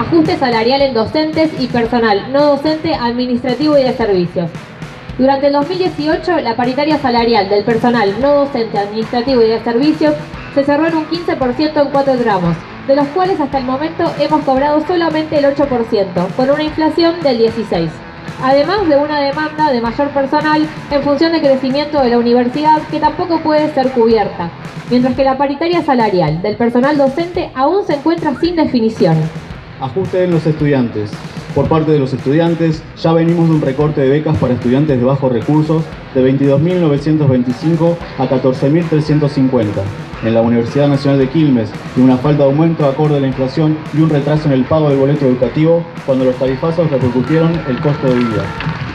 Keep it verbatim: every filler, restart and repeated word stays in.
ajuste salarial en docentes y personal no docente administrativo y de servicios. Durante el dos mil dieciocho, la paritaria salarial del personal no docente administrativo y de servicios se cerró en un quince por ciento en cuatro tramos, de los cuales hasta el momento hemos cobrado solamente el ocho por ciento, con una inflación del dieciséis por ciento. Además de una demanda de mayor personal en función del crecimiento de la universidad que tampoco puede ser cubierta, mientras que la paritaria salarial del personal docente aún se encuentra sin definición. Ajuste en los estudiantes. Por parte de los estudiantes, ya venimos de un recorte de becas para estudiantes de bajos recursos de veintidós mil novecientos veinticinco a catorce mil trescientos cincuenta en la Universidad Nacional de Quilmes, y una falta de aumento acorde a la inflación y un retraso en el pago del boleto educativo cuando los tarifazos repercutieron el costo de vida.